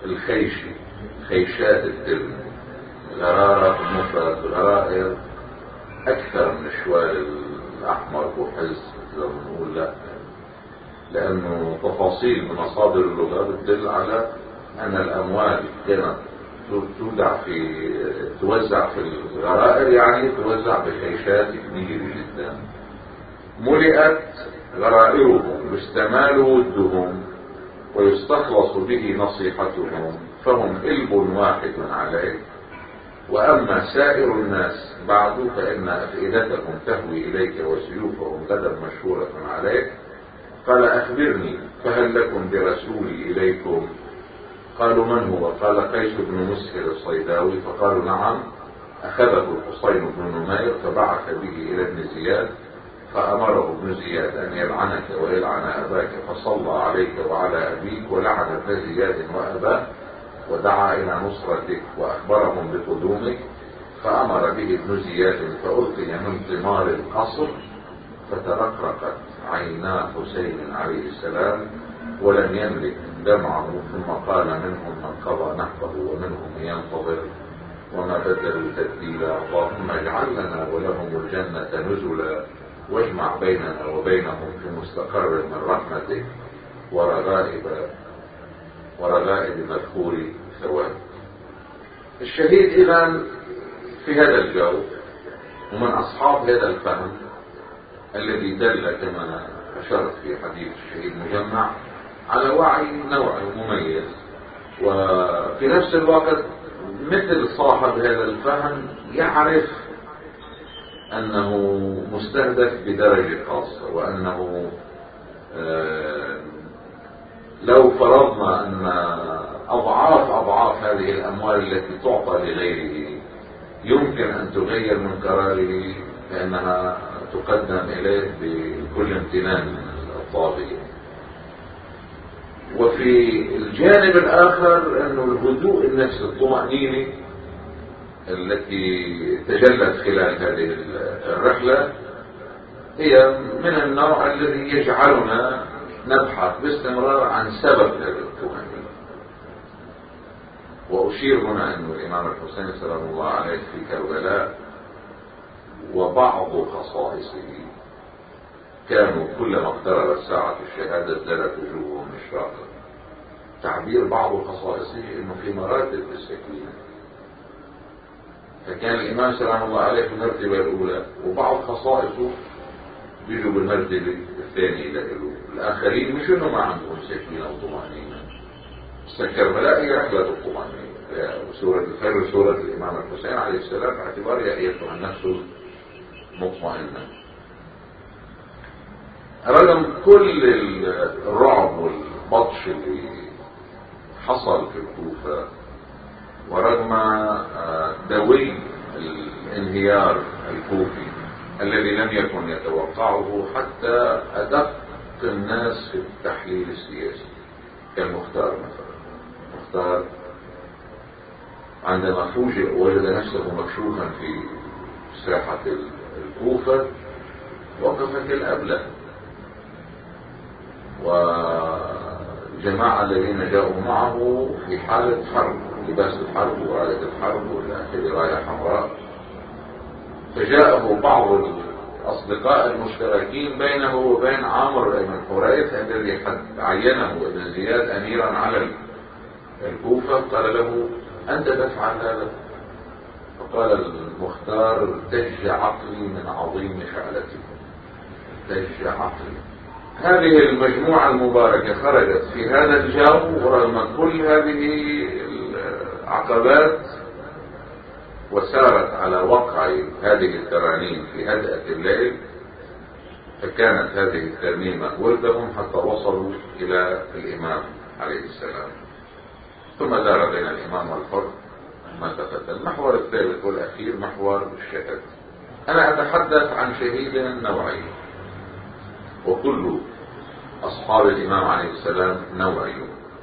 الخيشي، خيشات الدم، غرارة مفرد، غرائر أكثر من الشوال الأحمر بوحز لو نقول لا، لأنه تفاصيل بمصادر اللغة بتدل على أن الأموال كانت تودع في توزع في الغرائر، يعني توزع بخيشات كبيرة جدا ملئت غرائرهم يستمال ودهم ويستخلص به نصيحتهم، فهم قلب واحد عليه. وأما سائر الناس بعد فإن أفئدتهم تهوي إليك وسيوفهم غدا مشهورة عليك. قال أخبرني فهل لكم برسولي إليكم؟ قالوا من هو؟ قال قيس بن مسهر الصيداوي. فقالوا نعم. أخذه الحصين بن نمير فبعث به إلى ابن زياد فأمره ابن زياد أن يلعنك ويلعن أباك، فصلى عليك وعلى أبيك ولعن ابن زياد وأباه ودعا إلى نصرتك وأخبرهم بقدومك. فأمر به ابن زياد فألقي من ثمار القصر فترقرقت عينا حسين عليه السلام ولم يملك دمعه، ثم قال منهم من قضى نحبه ومنهم من ينتظر وما بدلوا تبديلا. اللهم اجعل لنا ولهم الجنة نزلا واجمع بيننا وبينهم في مستقر من رحمتك ورغائب ورغائب مذكور ثواب. الشهيد إذن في هذا الجو ومن أصحاب هذا الفهم الذي دل كما أشرت في حديث الشهيد مجمع على وعي نوعي مميز، وفي نفس الوقت مثل صاحب هذا الفهم يعرف أنه مستهدف بدرجة خاصة، وأنه لو فرضنا أن أضعاف أضعاف هذه الأموال التي تعطى لغيره يمكن أن تغير من قراره فإنها تقدم إليه بكل امتنان من الطاغية. وفي الجانب الآخر أنه الهدوء النفسي الطمأنينة التي تجلت خلال هذه الرحلة هي من النوع الذي يجعلنا نبحث باستمرار عن سبب هذه الطمأنينة. وأشير هنا أن الإمام الحسين سلام الله عليه في كربلاء وبعض خصائصه كانوا كلما اقتربت ساعة الشهادة ازدادت وجوههم اشراقا. تعبير بعض خصائصه انه في مراتب السكينة، فكان الإمام سلام الله عليه في المرتبة الأولى وبعض خصائصه بيجوا بالمرتبة الثانية له. الآخرين مش انه ما عندهم سكينة وطمأنينة، بس كربلاء هي رحلة الطمأنينة. سورة الفجر سورة الإمام الحسين عليه السلام باعتبار يأيتها النفس مطمئنة رغم كل الرعب والبطش اللي حصل في الكوفة، ورغم دوي الانهيار الكوفي الذي لم يكن يتوقعه حتى أدق الناس في التحليل السياسي كالمختار مثلا. مختار عندما فوجئ وجد نفسه مكشوفا في ساحة الكوفة وقفت الأبلة، وجماعة الذين جاءوا معه في حالة حرب، لباس الحرب وراية الحرب والآخر راية حمراء. فجاءه بعض الأصدقاء المشتركين بينه وبين عامر بن حريث الذي عينه ابن زياد أميرا على الكوفة، قال له أنت تفعل هذا؟ فقال المختار تج عقلي من عظيم فعلتكم، تج عقلي. هذه المجموعة المباركة خرجت في هذا الجو ورغم كل هذه العقبات وسارت على وقع هذه الترانيم في هدأة الليل، فكانت هذه الترنيمة وردهم حتى وصلوا إلى الإمام عليه السلام. ثم دار بين الإمام والحر ما تقدم. المحور الثالث والأخير محور الشهادة. أنا أتحدث عن شهيد نوعي، وكل أصحاب الإمام عليه السلام نوعي.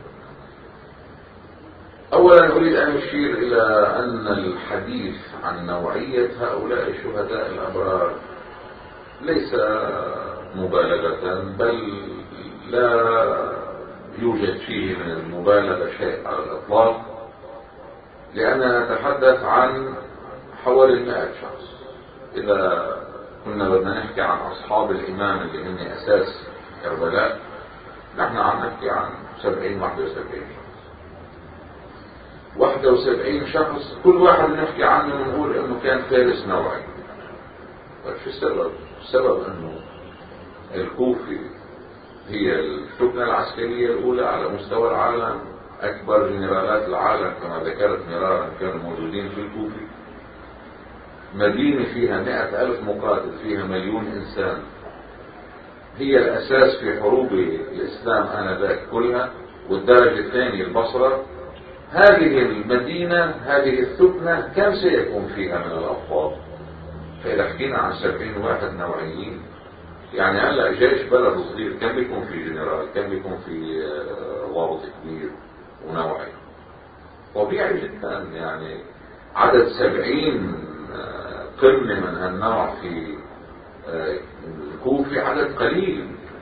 أولا أريد أن أشير إلى أن الحديث عن نوعية هؤلاء الشهداء الأبرار ليس مبالغة، بل لا يوجد فيه من المبالغة شيء على الإطلاق، لأننا نتحدث عن حوالي مئة شخص. إذا كنا بدنا نحكي عن أصحاب الإمام اللي هم أساس كربلاء، نحن عم نحكي عن سبعين واحد وسبعين شخص. واحد وسبعين شخص كل واحد نحكي عنه ونقول إنه كان فارس نوعي. طيب شو السبب؟ السبب إنه الكوفة هي الفتنة العسكرية الأولى على مستوى العالم. أكبر جنرالات العالم كما ذكرت مرارا كانوا موجودين في الكوفة. مدينة فيها مئة ألف مقاتل، فيها مليون إنسان، هي الأساس في حروب الإسلام آنذاك كلها. والدرجة الثانية البصرة. هذه المدينة، هذه الفتنة كم سيكون فيها من الأبطال؟ فإذا حكينا عن سبعين واحد نوعيين، يعني هلا جيش بلد صغير كم بيكون في جنرال، كم بيكون في ضابط كبير ونوعي؟ طبيعي جدا يعني عدد سبعين قمة من هالنوع في الكوفة عدد قليل.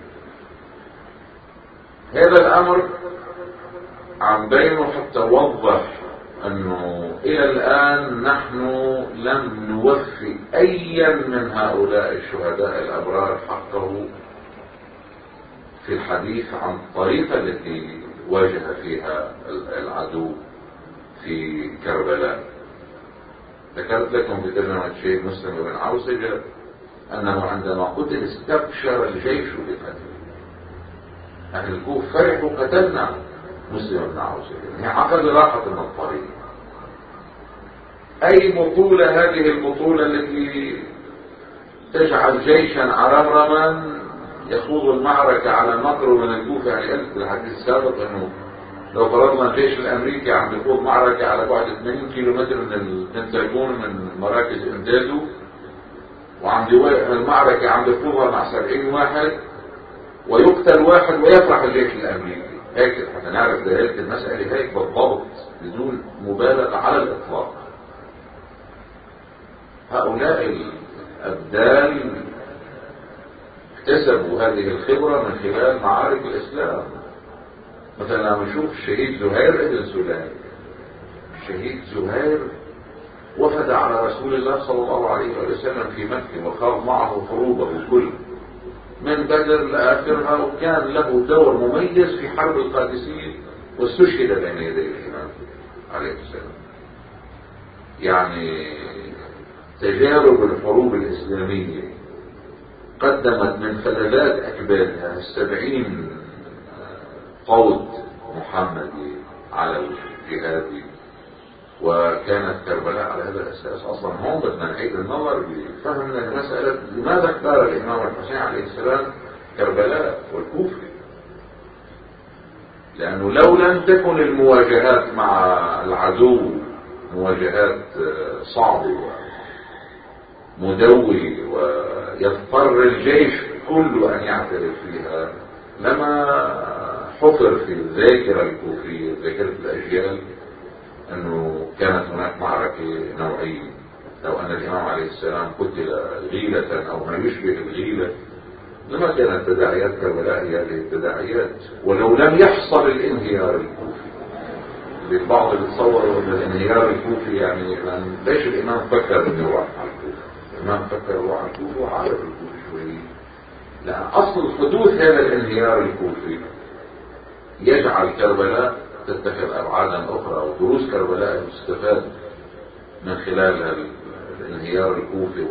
هذا الأمر عم بينه حتى وضح أنه إلى الآن نحن لم نوفي أيا من هؤلاء الشهداء الأبرار حقه في الحديث عن الطريقة التي واجه فيها العدو في كربلاء. ذكرت لكم في ترجمة الشيخ مسلم بن عوسجة أنه عندما قتل استبشر الجيش بقتله. أهل الكوفة فرحوا قتلنا مسلم بن عوسجة، هي عقد راحة من الطريق. أي بطولة هذه البطولة التي تجعل جيشا عرمرما يخوض المعركة على مقر من الكوفة. يعني قلت الحديث السابق أنه لو فرضنا الجيش الأمريكي عم يخوض معركة على بعد ثمانين كيلومتر من البنتاغون من مراكز إمداده، وعم المعركة عم يخوضها مع سبعين واحد ويقتل واحد ويفرح الجيش الأمريكي. هيك حتى نعرف دلالة المسألة هيك بالضبط بدون مبالغة على الإطلاق. هؤلاء الأبدال اكتسبوا هذه الخبرة من خلال معارك الإسلام. مثلا لما نشوف الشهيد زهير ابن سليم، الشهيد زهير وفد على رسول الله صلى الله عليه وسلم في مكة وخاض معه حروبه كل من بدر لآخرها، وكان له دور مميز في حرب القادسية واستشهد بين يدي الإمام عليه السلام. يعني تجارب الحروب الإسلامية قدمت من خلالات أكبادها السبعين قود محمدي على الجهاد، وكانت كربلاء على هذا الأساس. أصلا هم بدنا نعيد النظر بفهمنا المسألة لماذا اختار الإمام الحسين عليه السلام كربلاء والكوفة. لأنه لو لم تكن المواجهات مع العدو مواجهات صعبة ومدوية ويضطر الجيش كله أن يعترف فيها، لما حفر في الذاكرة الكوفية ذاكرة الأجيال أنه كانت هناك معركة نوعية. لو أن الإمام عليه السلام قتل غيلة أو ما يشبه الغيلة لما كانت تداعيات كربلاء هذه التداعيات. ولو لم يحصل الانهيار الكوفي، البعض يتصور أن الانهيار الكوفي يعني ليش الإمام فكر أنه يروح على الكوفة؟ الإمام فكر يروح على الكوفة وعارف الكوفة شوي. لا، أصل حدوث هذا الانهيار الكوفي يجعل كربلاء تتخذ أبعادا أخرى، ودروس كربلاء تستفاد من خلال الانهيار الكوفي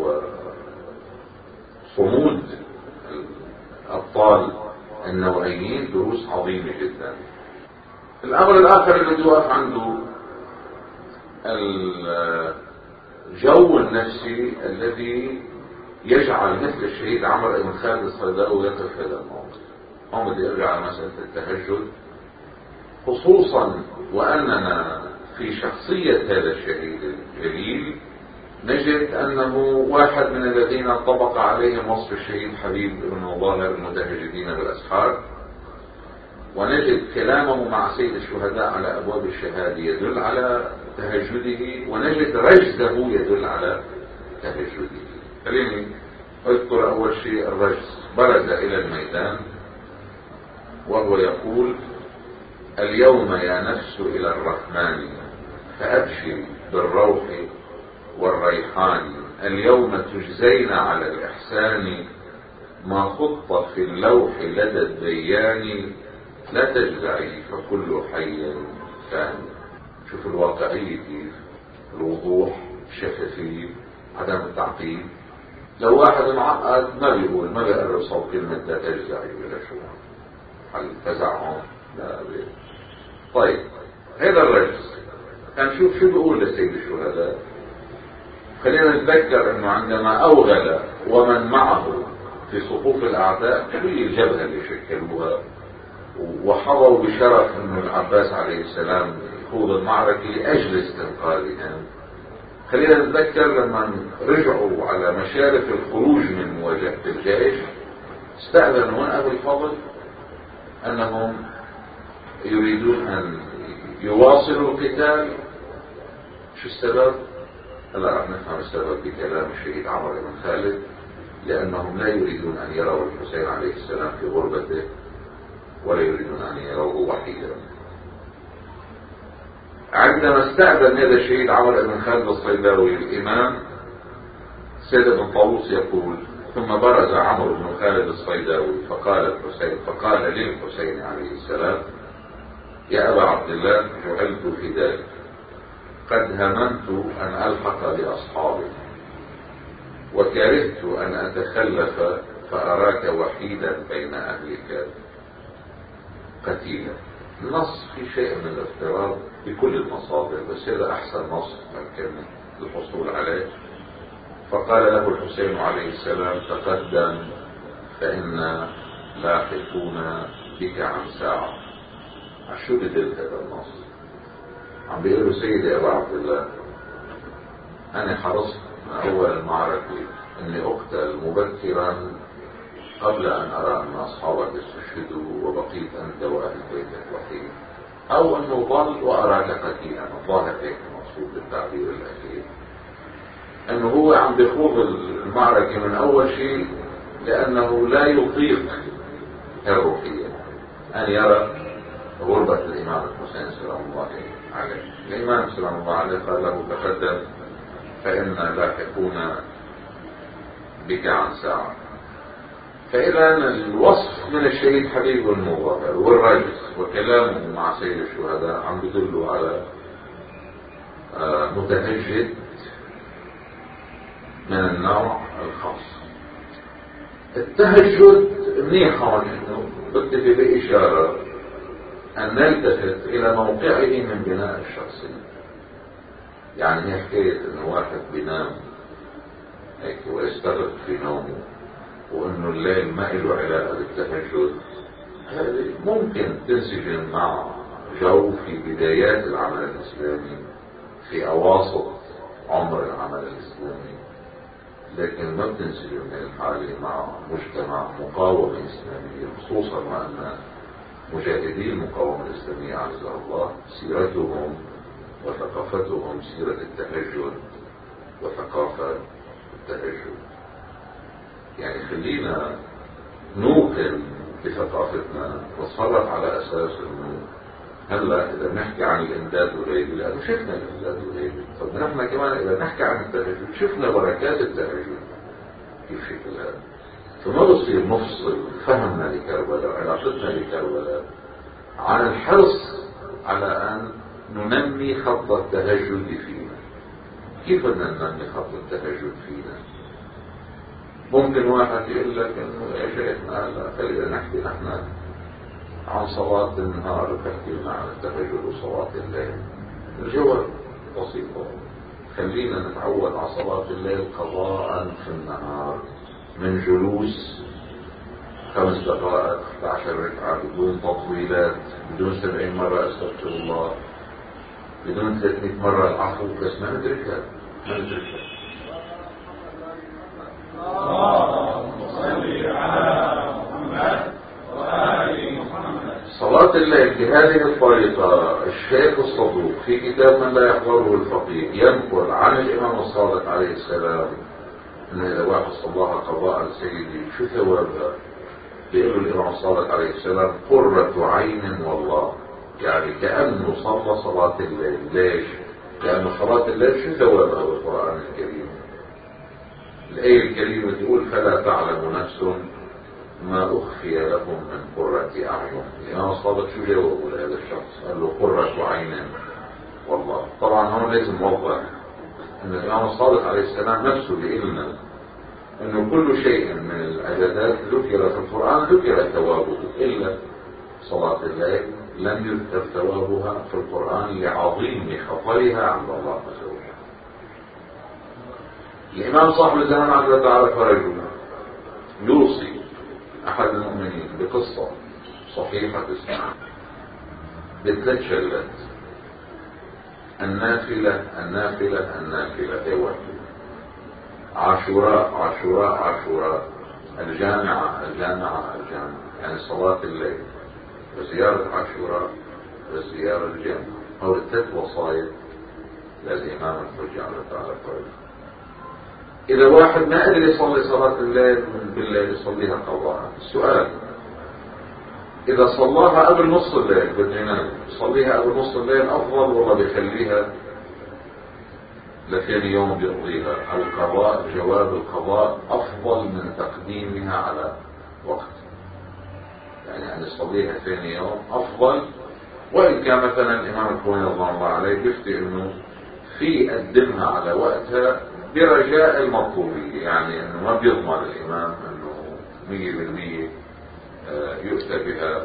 وصمود الأبطال النوعيين دروس عظيمة جدا. الأمر الآخر الذي يقف عنده الجو النفسي الذي يجعل مثل الشهيد عمرو بن خالد الصيداوي يقف هذا الموقف. هم بدي ارجع على مسألة التهجد، خصوصا وأننا في شخصية هذا الشهيد الجليل نجد أنه واحد من الذين طبق عليهم وصف الشهيد حبيب بن مظاهر المتهجدين بالأسحار، ونجد كلامه مع سيد الشهداء على أبواب الشهادة يدل على تهجده، ونجد رجزه يدل على تهجده. خليني أذكر أول شيء الرجز. برز إلى الميدان وهو يقول: اليوم يا نفس إلى الرحمن فأبشري بالروح والريحان، اليوم تجزين على الإحسان ما خط في اللوح لدى الديان، لا تجزعي فكل حي فان. شوف الواقعية كيف، الوضوح، الشفافية، عدم التعقيد. لو واحد معقد ما بيقول، ما بيقرب صوت كلمة لا تجزعي ولا شو حل تزعم، لا بيه. طيب هذا الرجل هنشوف شو بيقول لسيد الشهداء. خلينا نتذكر انه عندما اوغل ومن معه في صفوف الاعداء كبير الجبهة اللي شكلوها وحظوا بشرف انه العباس عليه السلام يخوض المعركة لاجل استنقاذهم. خلينا نتذكر لما رجعوا على مشارف الخروج من مواجهة الجيش استأذنوا من ابو الفضل انهم يريدون ان يواصلوا القتال. شو السبب؟ هلا رح نفهم السبب بكلام الشهيد عمرو بن خالد، لانهم لا يريدون ان يروا الحسين عليه السلام في غربته ولا يريدون ان يروه وحيدا. عندما استأذن هذا الشهيد عمرو بن خالد الصيداوي الامام، سيد بن طاووس يقول: ثم برز عمرو بن خالد الصيداوي فقال الحسين فقال للحسين عليه السلام: يا ابا عبد الله جعلت فداك، قد هممت ان الحق باصحابي وكرهت ان اتخلف فاراك وحيدا بين اهلك قتيلا. النص في شيء من الاضطراب بكل المصادر، بس هذا احسن نص ممكن الحصول عليه. فقال له الحسين عليه السلام: تقدم فإنا لاحقون بك عن ساعة. شو بدل هذا النص؟ عم بيقول له: سيدي أبا عبد الله، أنا حرصت من أول المعركة أني أقتل مبكرا قبل أن أرى أن أصحابك استشهدوا وبقيت أنت وأهل بيتك وحيد، أو أنه ظل وأراك قتيلا. الظاهر هيك مقصود بالتعبير الأخير، انه هو عم بيخوض المعركة من اول شيء لانه لا يطيق الروحية ان يرى غربة الامام الحسين سلام الله عليه. الامام سلام الله عليه قال له: تقدم فإنا لاحقون بك عن ساعة. فإذا الوصف من الشهيد حبيب المظاهر والرجس وكلامه مع سيد الشهداء عم بدلوا على متهجد من النوع الخاص. التهجد منيح هون، انه بكتفي بإشارة ان نلتفت الى موقعه من بناء الشخصية. يعني هي حكاية انه واحد بينام هيك ويستغرق في نومه وانه الليل ما له علاقة بالتهجد، هذه ممكن تنسجم مع جو في بدايات العمل الاسلامي، في اواسط عمر العمل الاسلامي، لكن ما بتنسجم من الحالة مع مجتمع مقاومة إسلامية، خصوصا وأن مجاهدي المقاومة الإسلامية عزها الله سيرتهم وثقافتهم سيرة التهجد وثقافة التهجد. يعني خلينا نوقن بثقافتنا ونتصرف على أساس أنه هلا إذا بنحكي عن الإمداد والليل، لأنه شفنا الإمداد والليل، طب نحن كمان إذا نحكي عن التهجد شفنا بركات التهجد كيف شكلها. فما بصير نفصل فهمنا لكربلاء وعلاقتنا لكربلاء عن الحرص على أن ننمي خط التهجد فينا. كيف بدنا ننمي خط التهجد فينا؟ ممكن واحد يقول لك إنه يا شيخنا لا، خلينا نحكي نحن عن صلاة النهار وتحكي لنا عن التهجد وصلاة الليل. الجواب بسيطة، خلينا نتعود على صلاة الليل قضاء في النهار، من جلوس خمس دقائق احد عشر ركعة بدون تطويلات، بدون سبعين مرة استغفر الله، بدون ثلاثمئة مرة العفو، بس ما ندركها ما ندركها. اللهم صل على محمد وآل محمد. صلاة الليل بهذه الطريقة الشيخ الصدوق في كتاب من لا يحضره الفقيه ينقل عن الإمام الصادق عليه السلام أن إذا واحد صلاها قضاء سيدي شو ثوابها؟ بيقول الإمام الصادق عليه السلام: قرة عين والله يعني كأنه صلى صلاة الليل. ليش؟ لأن صلاة الليل شو ثوابها بالقرآن الكريم؟ الآية الكريمة تقول فلا تعلم نفس ما أخفي لهم من قرة أعين. الإمام الصادق شو جاوبه لهذا الشخص؟ قال له قرة عين. والله طبعا هون لازم نوضح أن الإمام الصادق عليه السلام نفسه بيقلنا أنه كل شيء من العبادات ذكر في القرآن ذكر ثوابه إلا صلاة الليل لم يذكر ثوابها في القرآن لعظيم خطرها عند الله عز وجل. الإمام صاحب الزمان عز تعالى فرجل يوصي أحد المؤمنين بقصة صحيحة اسمها بثلاث شغلات: النافلة النافلة النافلة ايوه عاشوراء عاشوراء عاشوراء الجامعة الجامعة الجامعة، يعني صلاة الليل وزيارة عاشوراء وزيارة الجامعة، أو الثلاث وصايا للإمام الحجة على تعالى فرجل. إذا واحد ما قدر يصلي صلاة الليل بالليل يصليها قضاء. السؤال: إذا صلاها قبل نص الليل بده ينام يصليها قبل نص الليل أفضل ولا بيخليها لثاني يوم بيقضيها؟ القضاء، جواب القضاء أفضل من تقديمها على وقت، يعني أن يصليها ثاني يوم أفضل. وإن كان مثلا الإمام الكويني رضي الله عليه بيفتي إنه في قدمها على وقتها برجاء المطلوبية، يعني انه ما بيضمن الامام انه مية بالمية يؤتى بها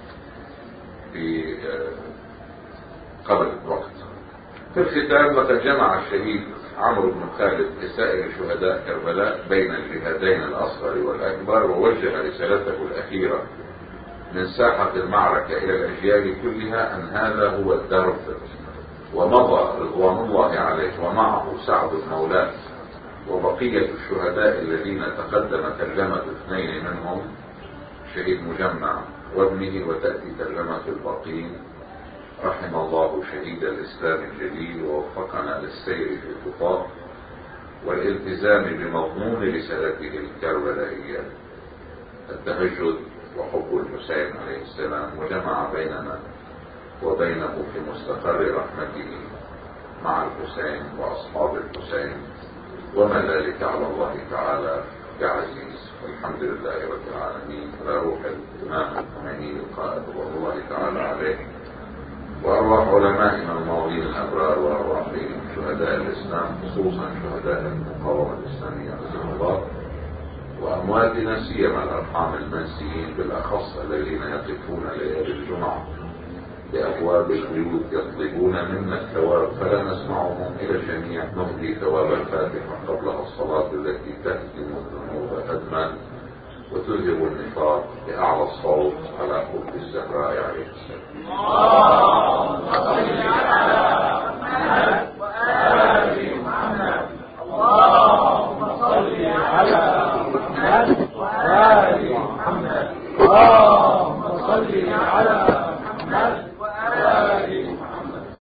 قبل الوقت. في الختام لقد جمع الشهيد عمرو بن خالد لسائر شهداء كربلاء بين الجهادين الاصغر والاكبر، ووجه رسالته الاخيرة من ساحة المعركة الى الاجيال كلها ان هذا هو الدرب، ومضى رضوان الله عليه ومعه سعد المولى وبقية الشهداء الذين تقدم ترجمة اثنين منهم شهيد مجمع وابنه، وتأتي ترجمة الباقين. رحم الله شهيد الإسلام الجليل ووفقنا للسير في خطاه والالتزام بمضمون رسالته الكربلائية التهجد وحب الحسين عليه السلام، وجمع بيننا وبينه في مستقر رحمته مع الحسين وأصحاب الحسين، وما ذلك على الله تعالى بعزيز. والحمد لله رب العالمين. على روح الإمام الخميني القائد رضوان الله تعالى عليه، وأرواح علمائنا الماضين الأبرار، وأرواح شهداء الإسلام خصوصا شهداء المقاومة الإسلامية عزهم الله، وأمواتنا سيما الأرحام المنسيين بالأخص الذين يقفون ليالي الجمعة بأبواب البيوت يطلبون منا الثواب، فلا نسمعهم إلى الجميع نهدي ثواب الفاتحة قبلها الصلاة التي تهدم الذنوب هدما وتذهب النفاق بأعلى الصوت على حب الزهراء عليه السلام.